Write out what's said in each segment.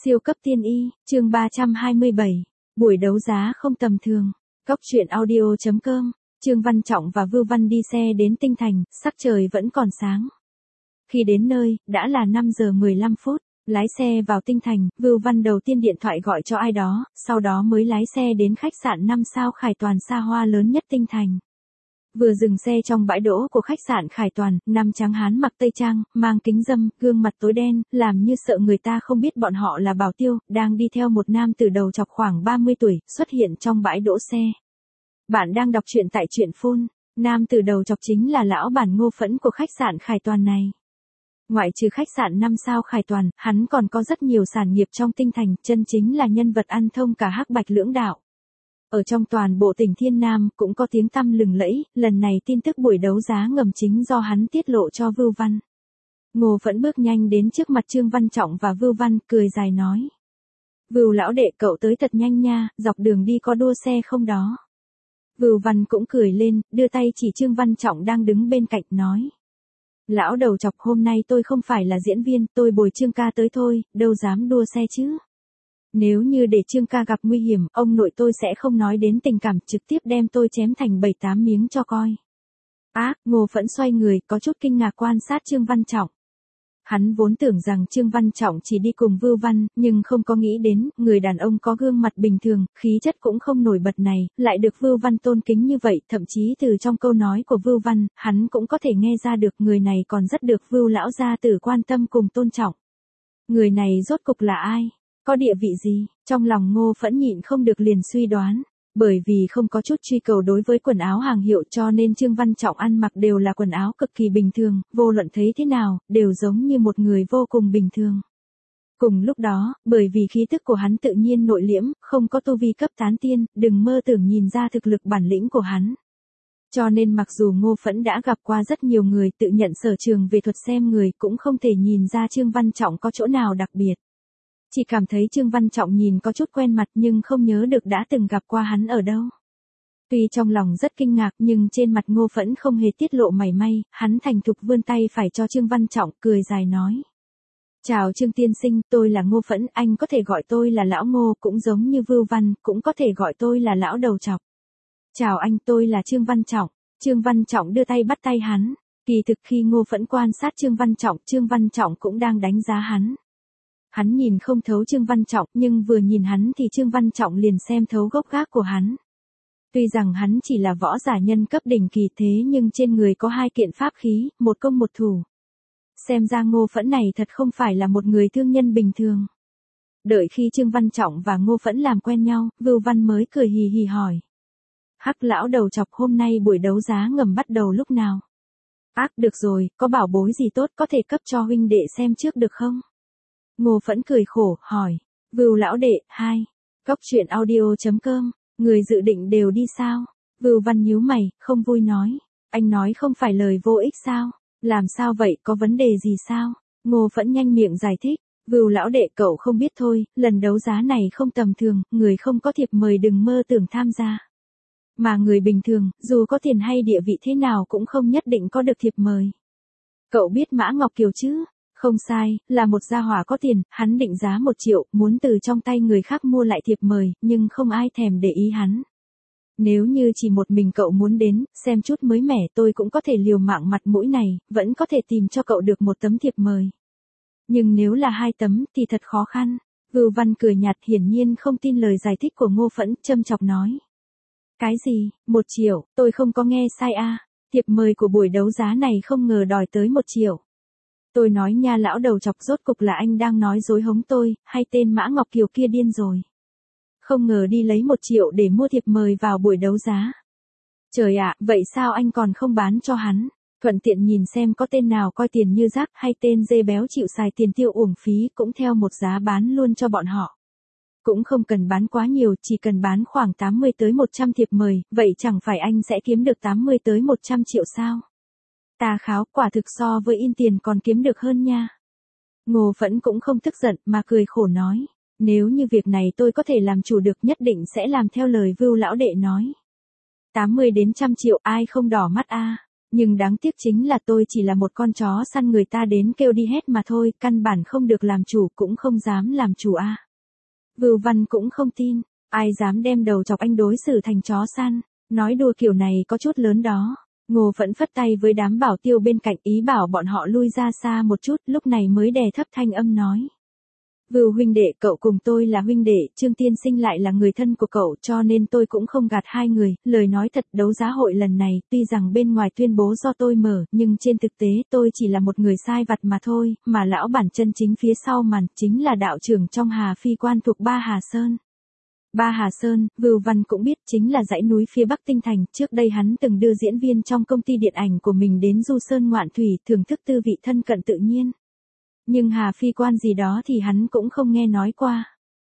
Siêu cấp tiên y, chương 327. Buổi đấu giá không tầm thường. Cóc truyện audio.com. Trương Văn Trọng và Vưu Văn đi xe đến Tinh Thành, sắc trời vẫn còn sáng. Khi đến nơi, đã là 5 giờ 15 phút. Lái xe vào Tinh Thành, Vưu Văn đầu tiên điện thoại gọi cho ai đó, sau đó mới lái xe đến khách sạn 5 sao Khải Toàn xa hoa lớn nhất Tinh Thành. Vừa dừng xe trong bãi đỗ của khách sạn Khải Toàn, nam trắng hán mặc tây trang, mang kính râm, gương mặt tối đen, làm như sợ người ta không biết bọn họ là bảo tiêu, đang đi theo một nam từ đầu chọc khoảng 30 tuổi, xuất hiện trong bãi đỗ xe. Bạn đang đọc truyện tại truyện phun. Nam từ đầu chọc chính là lão bản Ngô Phẫn của khách sạn Khải Toàn này. Ngoại trừ khách sạn 5 sao Khải Toàn, hắn còn có rất nhiều sản nghiệp trong Tinh Thành, chân chính là nhân vật ăn thông cả hắc bạch lưỡng đạo. Ở trong toàn bộ tỉnh Thiên Nam cũng có tiếng tăm lừng lẫy, lần này tin tức buổi đấu giá ngầm chính do hắn tiết lộ cho Vưu Văn. Ngô Phẫn bước nhanh đến trước mặt Trương Văn Trọng và Vưu Văn, cười dài nói. Vưu lão đệ, cậu tới thật nhanh nha, dọc đường đi có đua xe không đó? Vưu Văn cũng cười lên, đưa tay chỉ Trương Văn Trọng đang đứng bên cạnh nói. Lão đầu chọc, hôm nay tôi không phải là diễn viên, tôi bồi Trương ca tới thôi, đâu dám đua xe chứ. Nếu như để Trương ca gặp nguy hiểm, ông nội tôi sẽ không nói đến tình cảm, trực tiếp đem tôi chém thành 7-8 miếng cho coi. Ngô Phẫn xoay người, có chút kinh ngạc quan sát Trương Văn Trọng. Hắn vốn tưởng rằng Trương Văn Trọng chỉ đi cùng Vưu Văn, nhưng không có nghĩ đến, người đàn ông có gương mặt bình thường, khí chất cũng không nổi bật này, lại được Vưu Văn tôn kính như vậy, thậm chí từ trong câu nói của Vưu Văn, hắn cũng có thể nghe ra được người này còn rất được Vưu lão gia tử quan tâm cùng tôn trọng. Người này rốt cục là ai? Có địa vị gì? Trong lòng Ngô Phẫn nhịn không được liền suy đoán. Bởi vì không có chút truy cầu đối với quần áo hàng hiệu cho nên Trương Văn Trọng ăn mặc đều là quần áo cực kỳ bình thường, vô luận thấy thế nào, đều giống như một người vô cùng bình thường. Cùng lúc đó, bởi vì khí tức của hắn tự nhiên nội liễm, không có tu vi cấp tán tiên, đừng mơ tưởng nhìn ra thực lực bản lĩnh của hắn. Cho nên mặc dù Ngô Phẫn đã gặp qua rất nhiều người tự nhận sở trường về thuật xem người cũng không thể nhìn ra Trương Văn Trọng có chỗ nào đặc biệt. Chỉ cảm thấy Trương Văn Trọng nhìn có chút quen mặt nhưng không nhớ được đã từng gặp qua hắn ở đâu. Tuy trong lòng rất kinh ngạc nhưng trên mặt Ngô Phẫn không hề tiết lộ mảy may, hắn thành thục vươn tay phải cho Trương Văn Trọng, cười dài nói. Chào Trương tiên sinh, tôi là Ngô Phẫn, anh có thể gọi tôi là lão Ngô, cũng giống như Vưu Văn, cũng có thể gọi tôi là lão đầu chọc. Chào anh, tôi là Trương Văn Trọng. Trương Văn Trọng đưa tay bắt tay hắn. Kỳ thực khi Ngô Phẫn quan sát Trương Văn Trọng cũng đang đánh giá hắn. Hắn nhìn không thấu Trương Văn Trọng nhưng vừa nhìn hắn thì Trương Văn Trọng liền xem thấu gốc gác của hắn. Tuy rằng hắn chỉ là võ giả nhân cấp đỉnh kỳ thế nhưng trên người có 2 kiện pháp khí, một công một thủ. Xem ra Ngô Phẫn này thật không phải là một người thương nhân bình thường. Đợi khi Trương Văn Trọng và Ngô Phẫn làm quen nhau, Vưu Văn mới cười hì hì hỏi. Hắc lão đầu chọc, hôm nay buổi đấu giá ngầm bắt đầu lúc nào? Được rồi, có bảo bối gì tốt có thể cấp cho huynh đệ xem trước được không? Ngô Phẫn cười khổ, hỏi. Vưu lão đệ, 2. Cóc truyện audio.com. Người dự định đều đi sao? Vưu Văn nhíu mày, không vui nói. Anh nói không phải lời vô ích sao? Làm sao vậy, có vấn đề gì sao? Ngô Phẫn nhanh miệng giải thích. Vưu lão đệ, cậu không biết thôi, lần đấu giá này không tầm thường, người không có thiệp mời đừng mơ tưởng tham gia. Mà người bình thường, dù có tiền hay địa vị thế nào cũng không nhất định có được thiệp mời. Cậu biết Mã Ngọc Kiều chứ? Không sai, là một gia hỏa có tiền, hắn định giá 1 triệu, muốn từ trong tay người khác mua lại thiệp mời, nhưng không ai thèm để ý hắn. Nếu như chỉ một mình cậu muốn đến, xem chút mới mẻ tôi cũng có thể liều mạng mặt mũi này, vẫn có thể tìm cho cậu được 1 tấm thiệp mời. Nhưng nếu là 2 tấm thì thật khó khăn. Vưu Văn cười nhạt hiển nhiên không tin lời giải thích của Ngô Phẫn, châm chọc nói. Cái gì, 1 triệu, tôi không có nghe sai à, thiệp mời của buổi đấu giá này không ngờ đòi tới 1 triệu. Tôi nói nha lão đầu chọc, rốt cục là anh đang nói dối hống tôi, hay tên Mã Ngọc Kiều kia điên rồi. Không ngờ đi lấy 1 triệu để mua thiệp mời vào buổi đấu giá. Trời ạ, vậy sao anh còn không bán cho hắn? Thuận tiện nhìn xem có tên nào coi tiền như rác hay tên dê béo chịu xài tiền tiêu uổng phí cũng theo một giá bán luôn cho bọn họ. Cũng không cần bán quá nhiều, chỉ cần bán khoảng 80 tới 100 thiệp mời, vậy chẳng phải anh sẽ kiếm được 80 tới 100 triệu sao? Ta kháo, quả thực so với in tiền còn kiếm được hơn nha. Ngô Phẫn cũng không tức giận mà cười khổ nói. Nếu như việc này tôi có thể làm chủ được nhất định sẽ làm theo lời Vưu lão đệ nói. 80 đến 100 triệu ai không đỏ mắt a? Nhưng đáng tiếc chính là tôi chỉ là một con chó săn người ta đến kêu đi hết mà thôi, căn bản không được làm chủ cũng không dám làm chủ a. Vưu Văn cũng không tin, ai dám đem đầu chọc anh đối xử thành chó săn, nói đùa kiểu này có chút lớn đó. Ngô Phẫn phất tay với đám bảo tiêu bên cạnh ý bảo bọn họ lui ra xa một chút, lúc này mới đè thấp thanh âm nói. Vưu huynh đệ, cậu cùng tôi là huynh đệ, Trương tiên sinh lại là người thân của cậu, cho nên tôi cũng không gạt hai người, lời nói thật, đấu giá hội lần này, tuy rằng bên ngoài tuyên bố do tôi mở, nhưng trên thực tế tôi chỉ là một người sai vặt mà thôi, mà lão bản chân chính phía sau màn, chính là đạo trưởng trong Hà Phi Quan thuộc Ba Hà Sơn. Ba Hà Sơn, Vưu Văn cũng biết, chính là dãy núi phía Bắc Tinh Thành, trước đây hắn từng đưa diễn viên trong công ty điện ảnh của mình đến du sơn ngoạn thủy, thưởng thức tư vị thân cận tự nhiên. Nhưng Hà Phi Quan gì đó thì hắn cũng không nghe nói qua.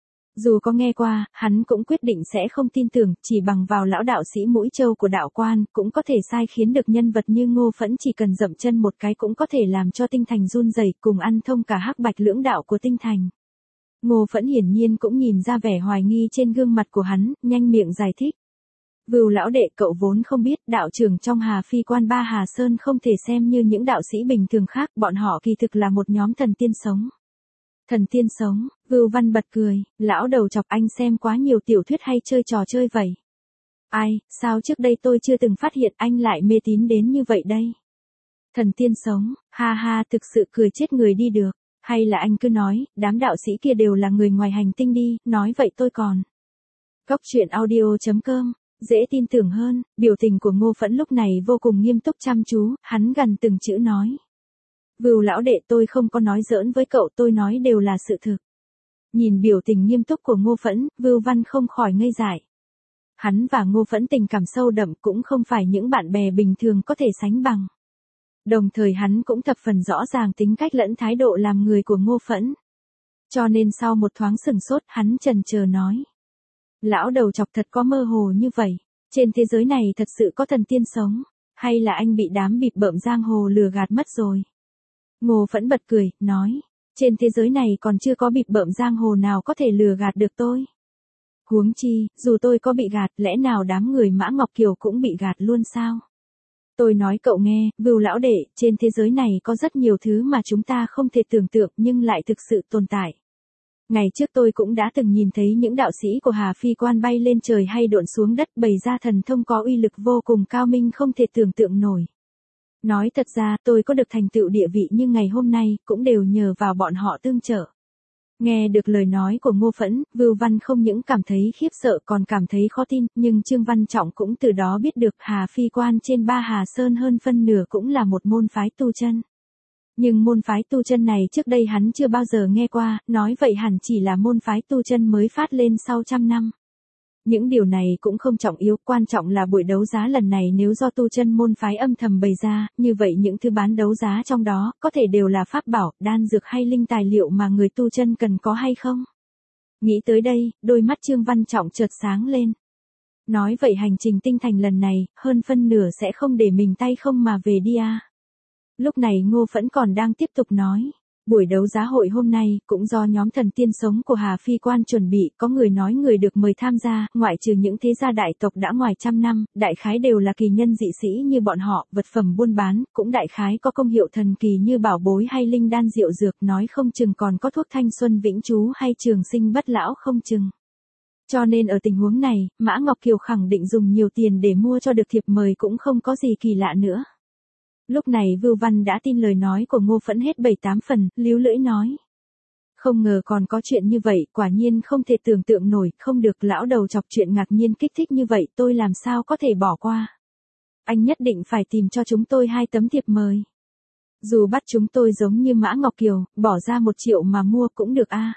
Dù có nghe qua, hắn cũng quyết định sẽ không tin tưởng, chỉ bằng vào lão đạo sĩ mũi trâu của đạo quan, cũng có thể sai khiến được nhân vật như Ngô Phẫn, chỉ cần dậm chân một cái cũng có thể làm cho Tinh Thành run rẩy, cùng ăn thông cả hắc bạch lưỡng đạo của Tinh Thành. Ngô Phẫn hiển nhiên cũng nhìn ra vẻ hoài nghi trên gương mặt của hắn, nhanh miệng giải thích. Vưu lão đệ, cậu vốn không biết, đạo trưởng trong Hà Phi Quan Ba Hà Sơn không thể xem như những đạo sĩ bình thường khác, bọn họ kỳ thực là một nhóm thần tiên sống. Thần tiên sống, Vưu Văn bật cười, lão đầu chọc, anh xem quá nhiều tiểu thuyết hay chơi trò chơi vậy? Ai, sao trước đây tôi chưa từng phát hiện anh lại mê tín đến như vậy đây? Thần tiên sống, ha ha, thực sự cười chết người đi được. Hay là anh cứ nói, đám đạo sĩ kia đều là người ngoài hành tinh đi, nói vậy tôi còn. Góc truyện audio.com, dễ tin tưởng hơn, biểu tình của Ngô Phẫn lúc này vô cùng nghiêm túc chăm chú, hắn gần từng chữ nói. Vưu lão đệ, tôi không có nói giỡn với cậu, tôi nói đều là sự thực. Nhìn biểu tình nghiêm túc của Ngô Phẫn, Vưu Văn không khỏi ngây dại. Hắn và Ngô Phẫn tình cảm sâu đậm, cũng không phải những bạn bè bình thường có thể sánh bằng. Đồng thời hắn cũng thập phần rõ ràng tính cách lẫn thái độ làm người của Ngô Phẫn. Cho nên sau một thoáng sửng sốt, hắn chần chờ nói. Lão đầu chọc, thật có mơ hồ như vậy, trên thế giới này thật sự có thần tiên sống, hay là anh bị đám bịp bợm giang hồ lừa gạt mất rồi? Ngô Phẫn bật cười, nói, trên thế giới này còn chưa có bịp bợm giang hồ nào có thể lừa gạt được tôi. Huống chi, dù tôi có bị gạt, lẽ nào đám người Mã Ngọc Kiều cũng bị gạt luôn sao? Tôi nói cậu nghe, Vưu lão đệ, trên thế giới này có rất nhiều thứ mà chúng ta không thể tưởng tượng nhưng lại thực sự tồn tại. Ngày trước tôi cũng đã từng nhìn thấy những đạo sĩ của Hà Phi Quan bay lên trời hay độn xuống đất, bày ra thần thông có uy lực vô cùng cao minh không thể tưởng tượng nổi. Nói thật ra, tôi có được thành tựu địa vị như ngày hôm nay, cũng đều nhờ vào bọn họ tương trợ. Nghe được lời nói của Ngô Phẫn, Vưu Văn không những cảm thấy khiếp sợ còn cảm thấy khó tin, nhưng Trương Văn Trọng cũng từ đó biết được Hà Phi Quan trên Ba Hà Sơn hơn phân nửa cũng là một môn phái tu chân. Nhưng môn phái tu chân này trước đây hắn chưa bao giờ nghe qua, nói vậy hẳn chỉ là môn phái tu chân mới phát lên sau trăm năm. Những điều này cũng không trọng yếu, quan trọng là buổi đấu giá lần này nếu do tu chân môn phái âm thầm bày ra, như vậy những thứ bán đấu giá trong đó, có thể đều là pháp bảo, đan dược hay linh tài liệu mà người tu chân cần có hay không? Nghĩ tới đây, đôi mắt Trương Văn Trọng chợt sáng lên. Nói vậy hành trình Tinh Thành lần này, hơn phân nửa sẽ không để mình tay không mà về đi à. Lúc này Ngô Phẫn còn đang tiếp tục nói. Buổi đấu giá hội hôm nay, cũng do nhóm thần tiên sống của Hà Phi Quan chuẩn bị, có người nói người được mời tham gia, ngoại trừ những thế gia đại tộc đã ngoài trăm năm, đại khái đều là kỳ nhân dị sĩ như bọn họ, vật phẩm buôn bán, cũng đại khái có công hiệu thần kỳ như bảo bối hay linh đan diệu dược, nói không chừng còn có thuốc thanh xuân vĩnh trú hay trường sinh bất lão không chừng. Cho nên ở tình huống này, Mã Ngọc Kiều khẳng định dùng nhiều tiền để mua cho được thiệp mời cũng không có gì kỳ lạ nữa. Lúc này Vưu Văn đã tin lời nói của Ngô Phẫn hết 7-8 phần, líu lưỡi nói. Không ngờ còn có chuyện như vậy, quả nhiên không thể tưởng tượng nổi, không được, lão đầu chọc, chuyện ngạc nhiên kích thích như vậy tôi làm sao có thể bỏ qua. Anh nhất định phải tìm cho chúng tôi 2 tấm thiệp mời. Dù bắt chúng tôi giống như Mã Ngọc Kiều, bỏ ra 1 triệu mà mua cũng được a.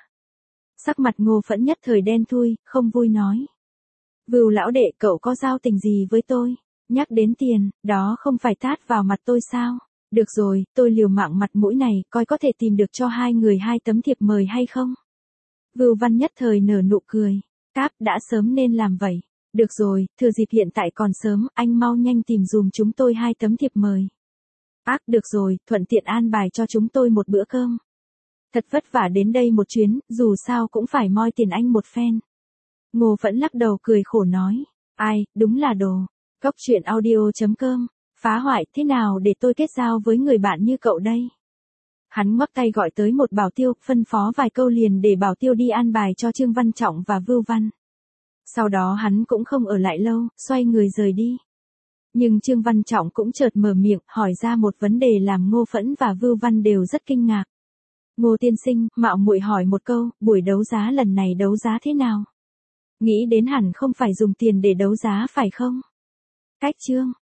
Sắc mặt Ngô Phẫn nhất thời đen thui, không vui nói. Vưu lão đệ, cậu có giao tình gì với tôi? Nhắc đến tiền, đó không phải tát vào mặt tôi sao? Được rồi, tôi liều mạng mặt mũi này, coi có thể tìm được cho 2 người 2 tấm thiệp mời hay không? Vưu Văn nhất thời nở nụ cười. Cáp, đã sớm nên làm vậy. Được rồi, thừa dịp hiện tại còn sớm, anh mau nhanh tìm dùm chúng tôi 2 tấm thiệp mời. Ác, được rồi, thuận tiện an bài cho chúng tôi một bữa cơm. Thật vất vả đến đây một chuyến, dù sao cũng phải moi tiền anh một phen. Ngô Phẫn lắc đầu cười khổ nói. Ai, đúng là đồ. Góc truyện audio.com Phá hoại, thế nào để tôi kết giao với người bạn như cậu đây? Hắn ngoắc tay gọi tới một bảo tiêu, phân phó vài câu liền để bảo tiêu đi an bài cho Trương Văn Trọng và Vưu Văn. Sau đó hắn cũng không ở lại lâu, xoay người rời đi. Nhưng Trương Văn Trọng cũng chợt mở miệng, hỏi ra một vấn đề làm Ngô Phẫn và Vưu Văn đều rất kinh ngạc. Ngô tiên sinh, mạo muội hỏi một câu, buổi đấu giá lần này đấu giá thế nào? Nghĩ đến hẳn không phải dùng tiền để đấu giá phải không? Cách Trương